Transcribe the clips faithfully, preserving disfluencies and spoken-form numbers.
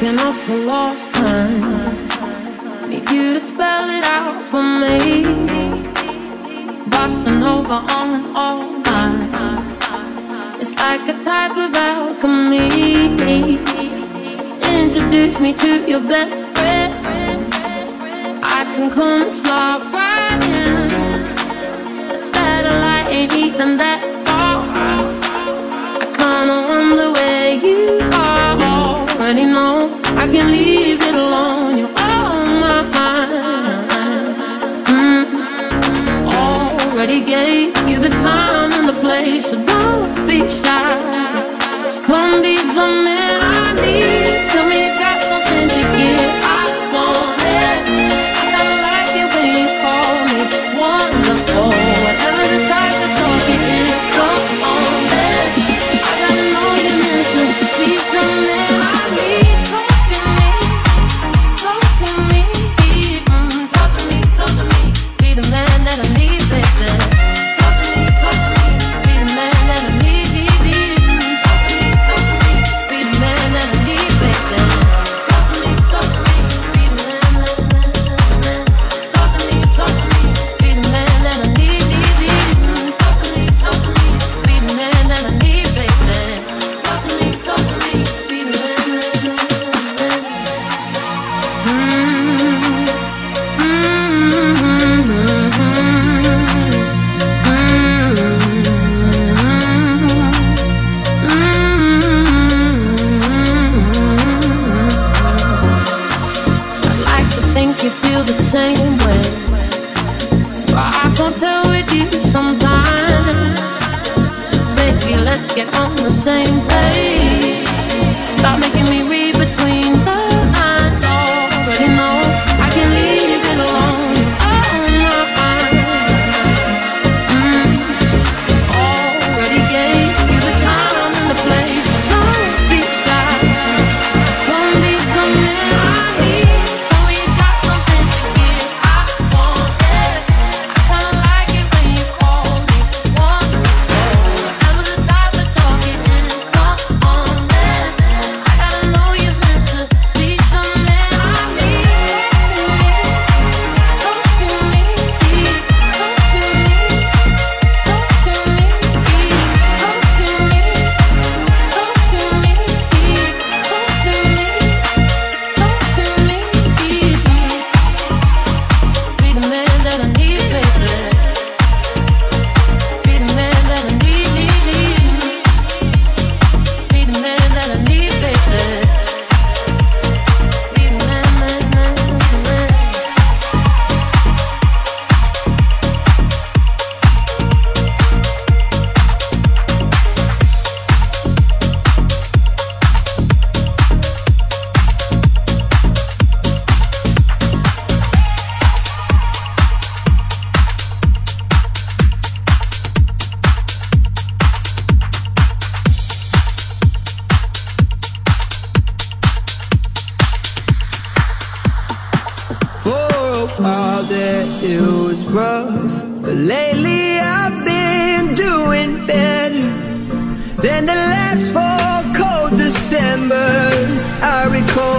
Looking up for lost time. Need you to spell it out for me. Bossa Nova on and all night. It's like a type of alchemy. Introduce me to your best friend. I can come and slide right in. The satellite ain't even that far. I kinda wonder where you are. Already know I can leave it alone. You're on my mind. Mm-hmm. Already gave you the time and the place, so don't be shy. Just come be the man I need. Tell me you got something to give. I want it. I kinda like it when you call me wonderful. Whatever the type of talk it is, come on, man. I gotta know you're meant to be the man I need. Talk to me, talk to me, mm, talk to me, talk to me. Be the man that I need, baby. Talk to me, talk to me. Be the man that I need, need. Talk to me, talk to me. Be the man that I need, baby. Talk to me, talk to me. Be the man, man, man, man. Talk to me, talk to me. Be the man that I need, need. Talk to me, talk to me. Be the man that I need, baby. Talk to me, talk to me. Be the man, man, man, man. I'd like to think you feel the same way, but I can't tell with you sometimes. So baby, let's get on the same page. Stop making me read between the lines. Already know I can leave it alone. Oh my, mm. Already gave you the time and the place. Don't be shy. Come be the man I need. Tell me you got something to give. I want it. I kinda like it when you call me wonderful. Whatever the type of talk it is, come on, man. I gotta know you're meant to be the man I need. Talk to me, talk to me, talk to me, talk to me, talk to me, talk to me, talk to me, be the man that I need, baby. Be the man that I need, need. Be the man that I need, baby. Be the man, man, man, man. For a while there it was rough, but lately I've been doing better than the last four cold Decembers I recall.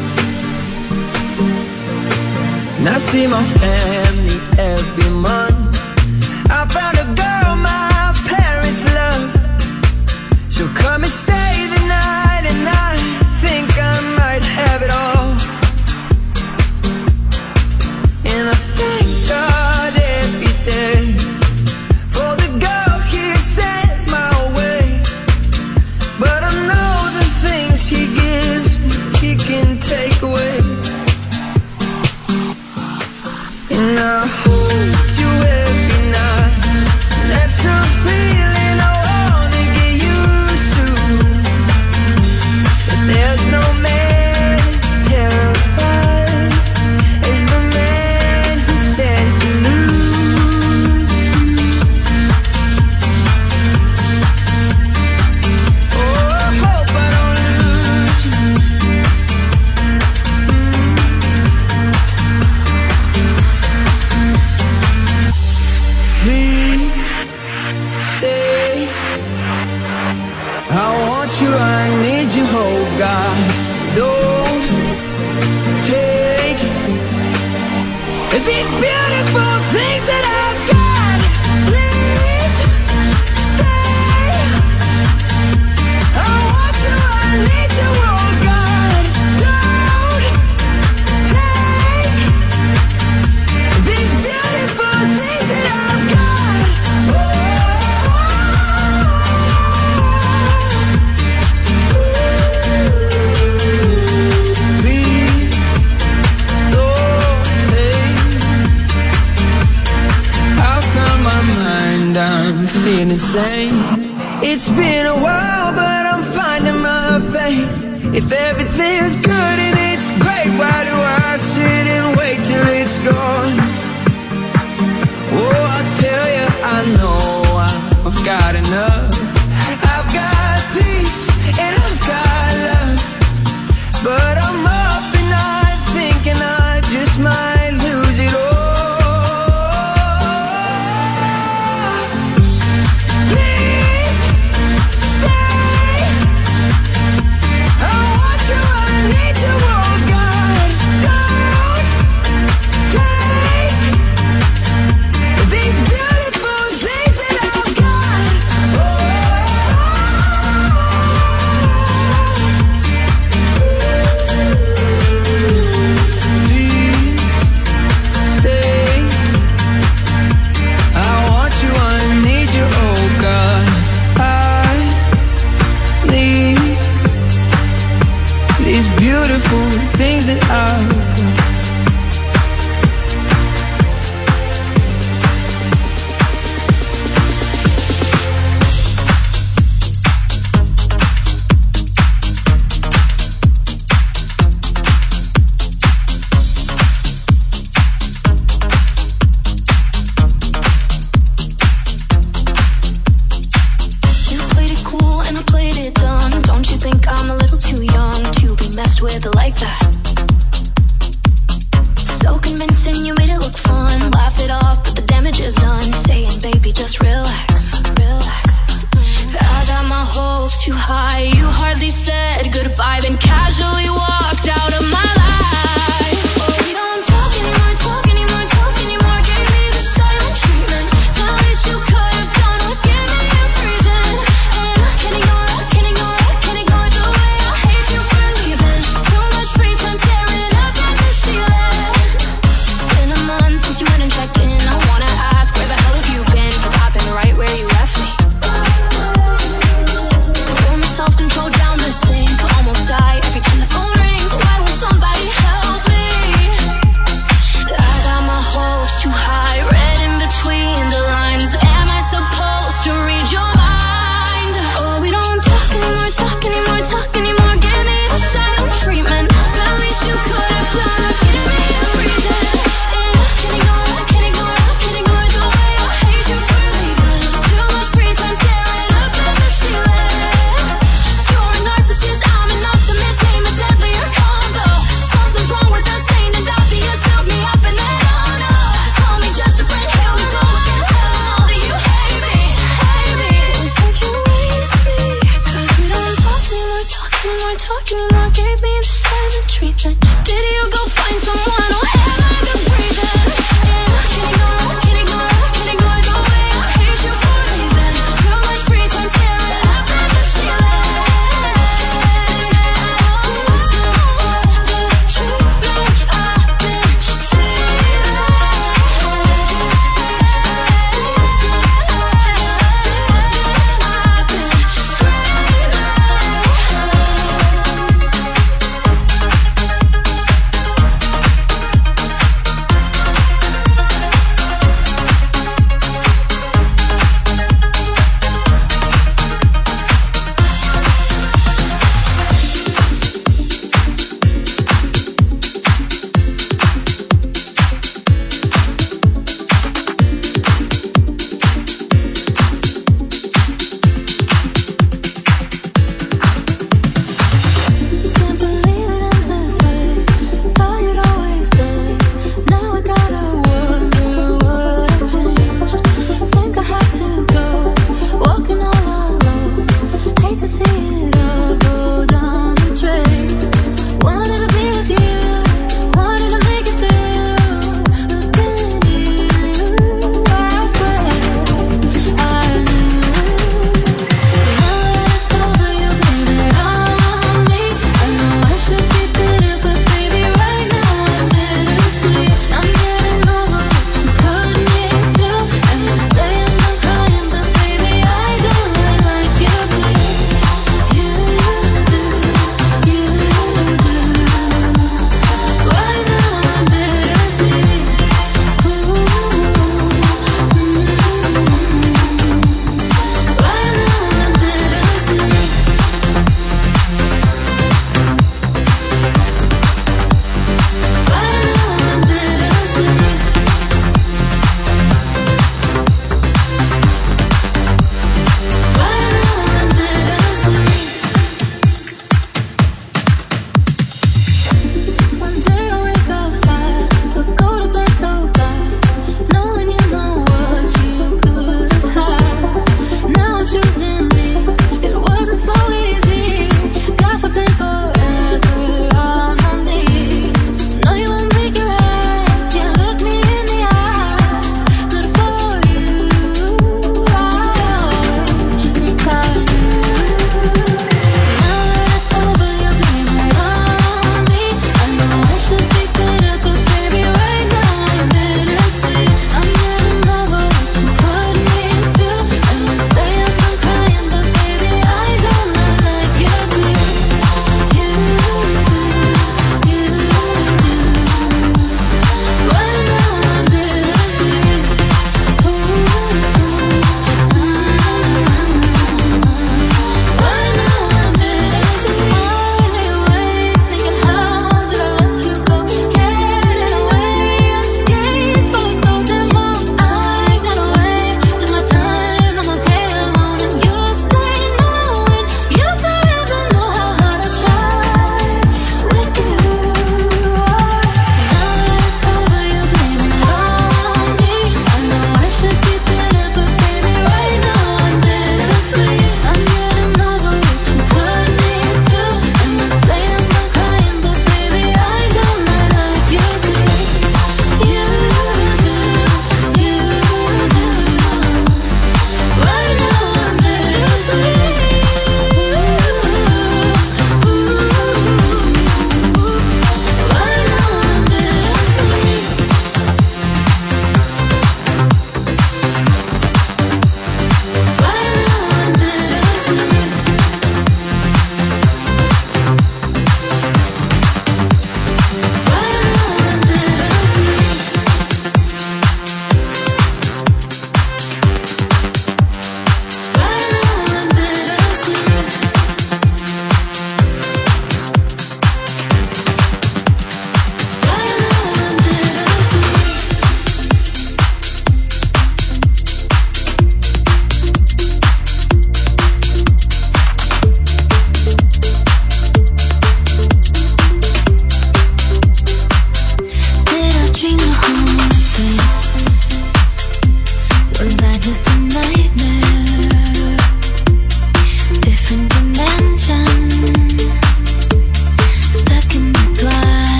And I see my family every month. I found a girl my parents love. She'll come and stay the night, and I think I might have it all. And I thank God every day for the girl He sent my way. But I know the things He gives me, He can take away. And I hope you down, feeling insane. It's been a while, but I'm finding my faith. If everything's good and it's great, why do I sit and wait till it's gone? Oh, I tell you, I know I've got enough. I've got peace and I've got love, but I'm up and I'm thinking I just might lose it all. Please stay. I want you, I need to walk on. Don't take these beautiful things that I've got. Oh.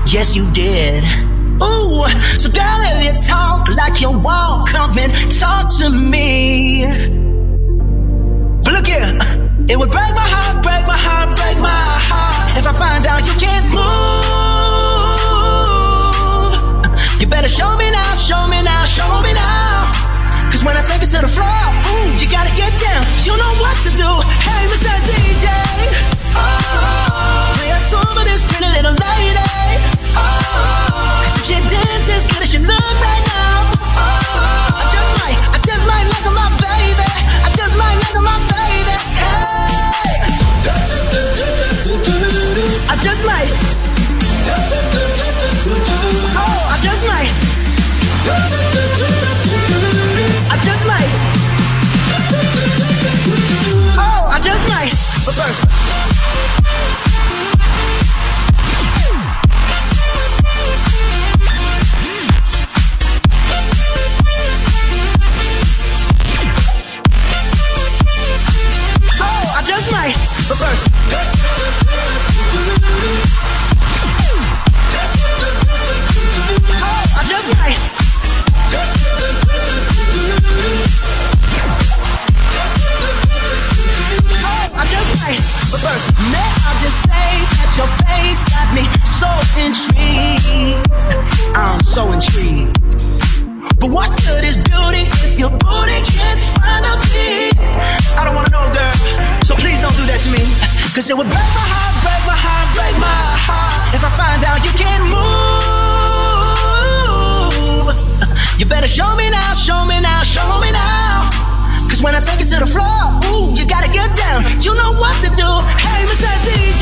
Yes, you did. Ooh, so girl, if you talk like you walk, come and talk to me. But look here, it would break my heart, break my heart, break my heart if I find out you can't move. You better show me now, show me now, show me now. Cause when I take it to the floor, ooh, you gotta get down. You know what to do. Hey, Mister D J, oh, play a song for this pretty little lady. Oh, cause if she dances as good as she look right now, oh, I just might, I just might look at my baby. I just might look at my baby. Hey, I just might. Oh, I just might. I just might. Oh, I just might. But first, oh, I just might. But first, oh, I just might. I just might, but first, may I just say that your face got me so intrigued. I'm so intrigued. But what good is beauty if your booty can't find a beat? I don't wanna know, girl, so please don't do that to me. Cause it would break my heart, break my heart, break my heart if I find out you can't move. You better show me now, show me now, show me now. Cause when I take it to the floor, ooh, you gotta get down. You know what to do. Hey, Mister D J,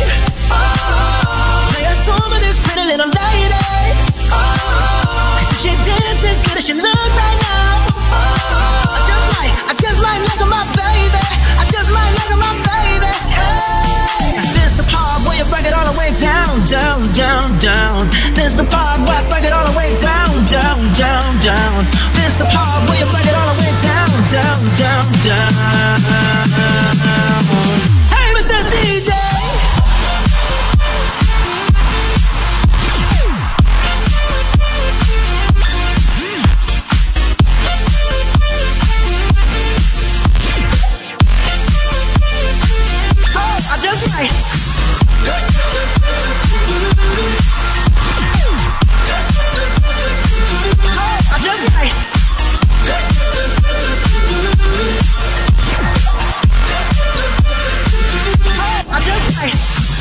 oh, play a song for this pretty little lady. Oh, cause if she dances as good as she look right now, oh, I just might, I just might look at my baby. I just might look at my baby. Hey, this the part where you break it all the way down, down, down, down. This the part where I break it all the way down, down, down, down. This the part where you break it all the way down, down, down, down. Hey, Mister D J. Oh, I just might. I just might. I just might.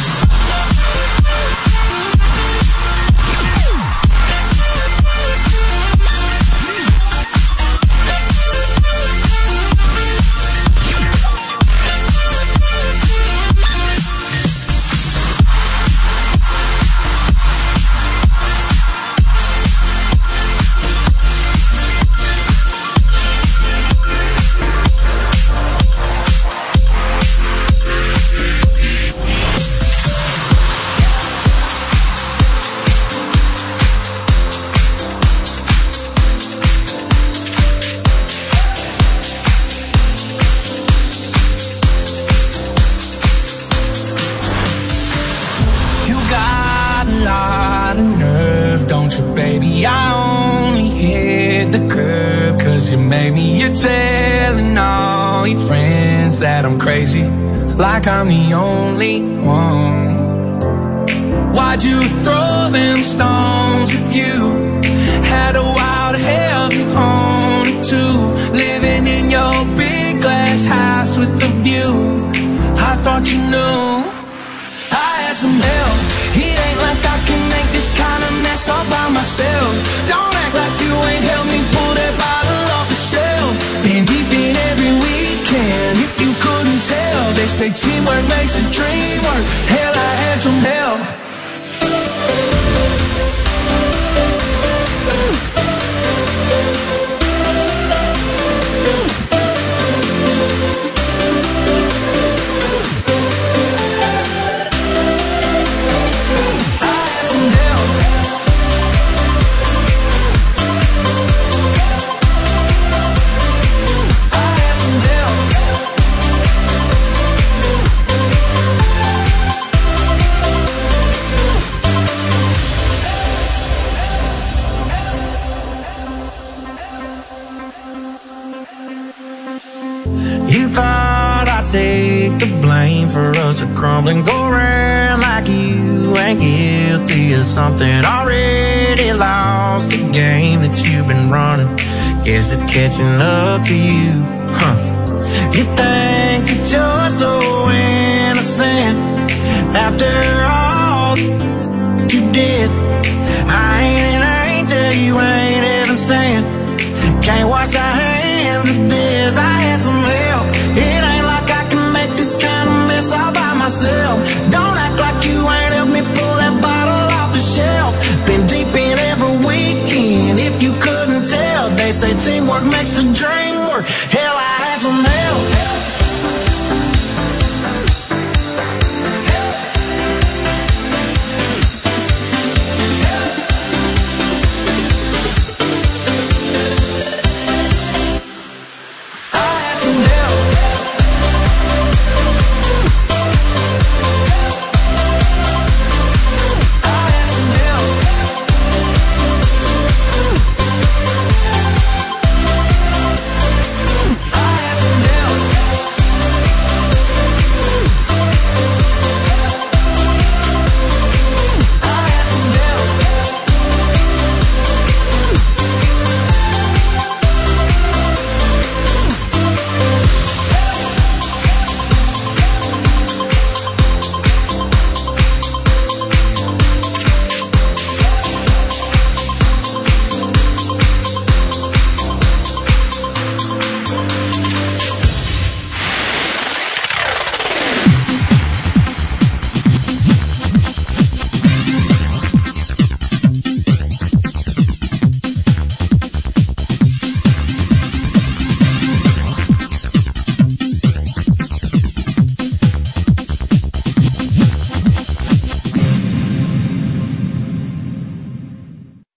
Baby, I only hit the curb cause you made me. You're telling all your friends that I'm crazy, like I'm the only one. Why'd you throw them stones if you had a wild hell on too? Living in your big glass house with a view, I thought you knew I had some help. It ain't like I can make this kind of mess all by myself. Don't act like you ain't helped me pull that bottle off the shelf. Been deep in every weekend, if you couldn't tell. They say teamwork makes a dream work. Hell, I had some help. for us to crumble and go around like you ain't guilty of something already lost. The game that you've been running, guess it's catching up to you, huh? You think that you're so innocent after all you did. I ain't an angel, you ain't even saying. Can't wash our hands of this. I had some help. It ain't like I can make this kind of mess all by myself. Don't act like you ain't helped me pull that bottle off the shelf. Been deep in every weekend, if you couldn't tell. They say teamwork makes the dream work. Hell,